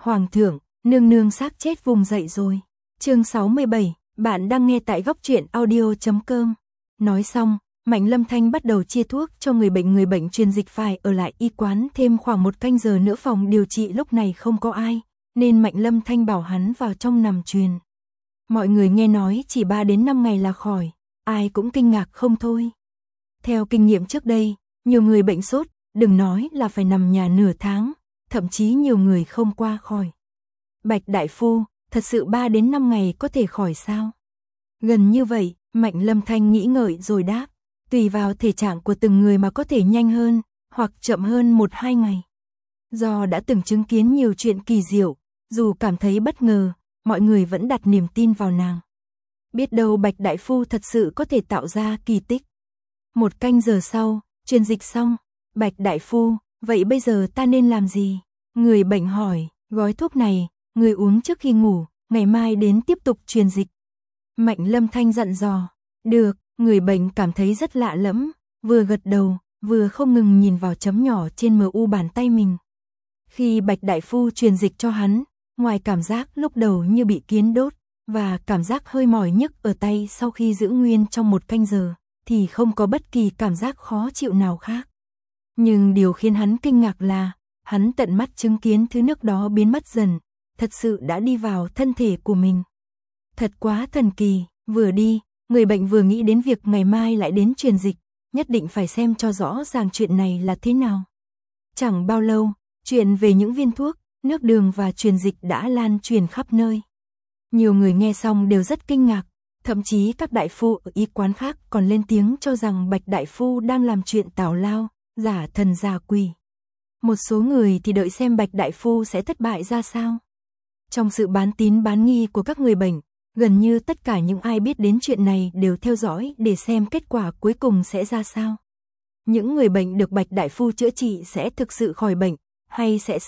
Hoàng thượng, nương nương xác chết vùng dậy rồi. Chương 67, bạn đang nghe tại góc truyện audio.com. Nói xong, Mạnh Lâm Thanh bắt đầu chia thuốc cho người bệnh truyền dịch phải ở lại y quán thêm khoảng 1 canh giờ nữa, phòng điều trị lúc này không có ai, nên Mạnh Lâm Thanh bảo hắn vào trong nằm truyền. Mọi người nghe nói chỉ 3 đến 5 ngày là khỏi, ai cũng kinh ngạc không thôi. Theo kinh nghiệm trước đây, nhiều người bệnh sốt, đừng nói là phải nằm nhà nửa tháng, thậm chí nhiều người không qua khỏi. Bạch đại phu, thật sự 3 đến 5 ngày có thể khỏi sao? Gần như vậy, Mạnh Lâm Thanh nghĩ ngợi rồi đáp, tùy vào thể trạng của từng người mà có thể nhanh hơn, hoặc chậm hơn 1-2 ngày. Do đã từng chứng kiến nhiều chuyện kỳ diệu, dù cảm thấy bất ngờ, mọi người vẫn đặt niềm tin vào nàng. Biết đâu Bạch đại phu thật sự có thể tạo ra kỳ tích. 1 canh giờ sau, truyền dịch xong, Bạch đại phu, vậy bây giờ ta nên làm gì? Người bệnh hỏi, gói thuốc này, người uống trước khi ngủ, ngày mai đến tiếp tục truyền dịch. Mạnh Lâm Thanh dặn dò, được, người bệnh cảm thấy rất lạ lẫm, vừa gật đầu, vừa không ngừng nhìn vào chấm nhỏ trên mu bàn tay mình. Khi Bạch đại phu truyền dịch cho hắn, ngoài cảm giác lúc đầu như bị kiến đốt, và cảm giác hơi mỏi nhức ở tay sau khi giữ nguyên trong 1 canh giờ, thì không có bất kỳ cảm giác khó chịu nào khác. Nhưng điều khiến hắn kinh ngạc là, hắn tận mắt chứng kiến thứ nước đó biến mất dần, thật sự đã đi vào thân thể của mình. Thật quá thần kỳ, vừa đi, người bệnh vừa nghĩ đến việc ngày mai lại đến truyền dịch, nhất định phải xem cho rõ ràng chuyện này là thế nào. Chẳng bao lâu, chuyện về những viên thuốc, nước đường và truyền dịch đã lan truyền khắp nơi. Nhiều người nghe xong đều rất kinh ngạc, thậm chí các đại phu ở y quán khác còn lên tiếng cho rằng Bạch đại phu đang làm chuyện tào lao, giả thần giả quỷ. Một số người thì đợi xem Bạch đại phu sẽ thất bại ra sao. Trong sự bán tín bán nghi của các người bệnh, gần như tất cả những ai biết đến chuyện này đều theo dõi để xem kết quả cuối cùng sẽ ra sao. Những người bệnh được Bạch đại phu chữa trị sẽ thực sự khỏi bệnh, hay sẽ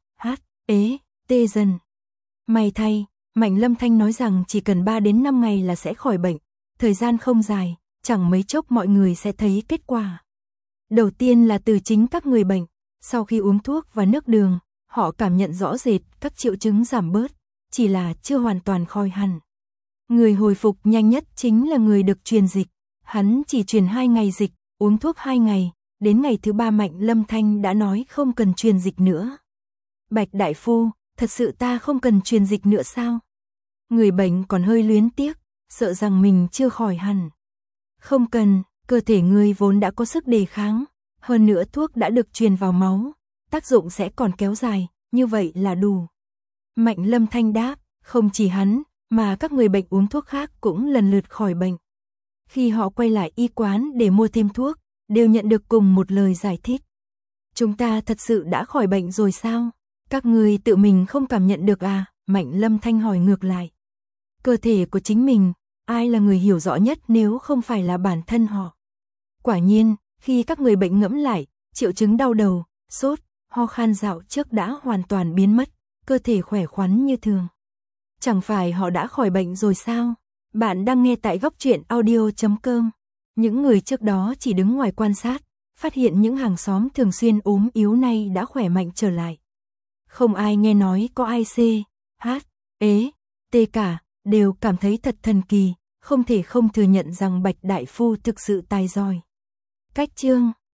tê dần. May thay, Mạnh Lâm Thanh nói rằng chỉ cần 3 đến 5 ngày là sẽ khỏi bệnh, thời gian không dài, chẳng mấy chốc mọi người sẽ thấy kết quả. Đầu tiên là từ chính các người bệnh, sau khi uống thuốc và nước đường, họ cảm nhận rõ rệt các triệu chứng giảm bớt, chỉ là chưa hoàn toàn khỏi hẳn. Người hồi phục nhanh nhất chính là người được truyền dịch, hắn chỉ truyền 2 ngày dịch, uống thuốc 2 ngày, đến ngày thứ 3 Mạnh Lâm Thanh đã nói không cần truyền dịch nữa. Bạch đại phu, thật sự ta không cần truyền dịch nữa sao? Người bệnh còn hơi luyến tiếc, sợ rằng mình chưa khỏi hẳn. Không cần, cơ thể ngươi vốn đã có sức đề kháng, hơn nữa thuốc đã được truyền vào máu, tác dụng sẽ còn kéo dài, như vậy là đủ. Mạnh Lâm Thanh đáp, không chỉ hắn, mà các người bệnh uống thuốc khác cũng lần lượt khỏi bệnh. Khi họ quay lại y quán để mua thêm thuốc, đều nhận được cùng một lời giải thích. Chúng ta thật sự đã khỏi bệnh rồi sao? Các người tự mình không cảm nhận được à? Mạnh Lâm Thanh hỏi ngược lại. Cơ thể của chính mình, ai là người hiểu rõ nhất nếu không phải là bản thân họ? Quả nhiên, khi các người bệnh ngẫm lại, triệu chứng đau đầu, sốt, ho khan dạo trước đã hoàn toàn biến mất, cơ thể khỏe khoắn như thường. Chẳng phải họ đã khỏi bệnh rồi sao? Bạn đang nghe tại góc truyện audio.com. Những người trước đó chỉ đứng ngoài quan sát, phát hiện những hàng xóm thường xuyên ốm yếu nay đã khỏe mạnh trở lại. Không ai nghe nói có ai tê cả, đều cảm thấy thật thần kỳ, không thể không thừa nhận rằng Bạch đại phu thực sự tài giỏi. Cách chương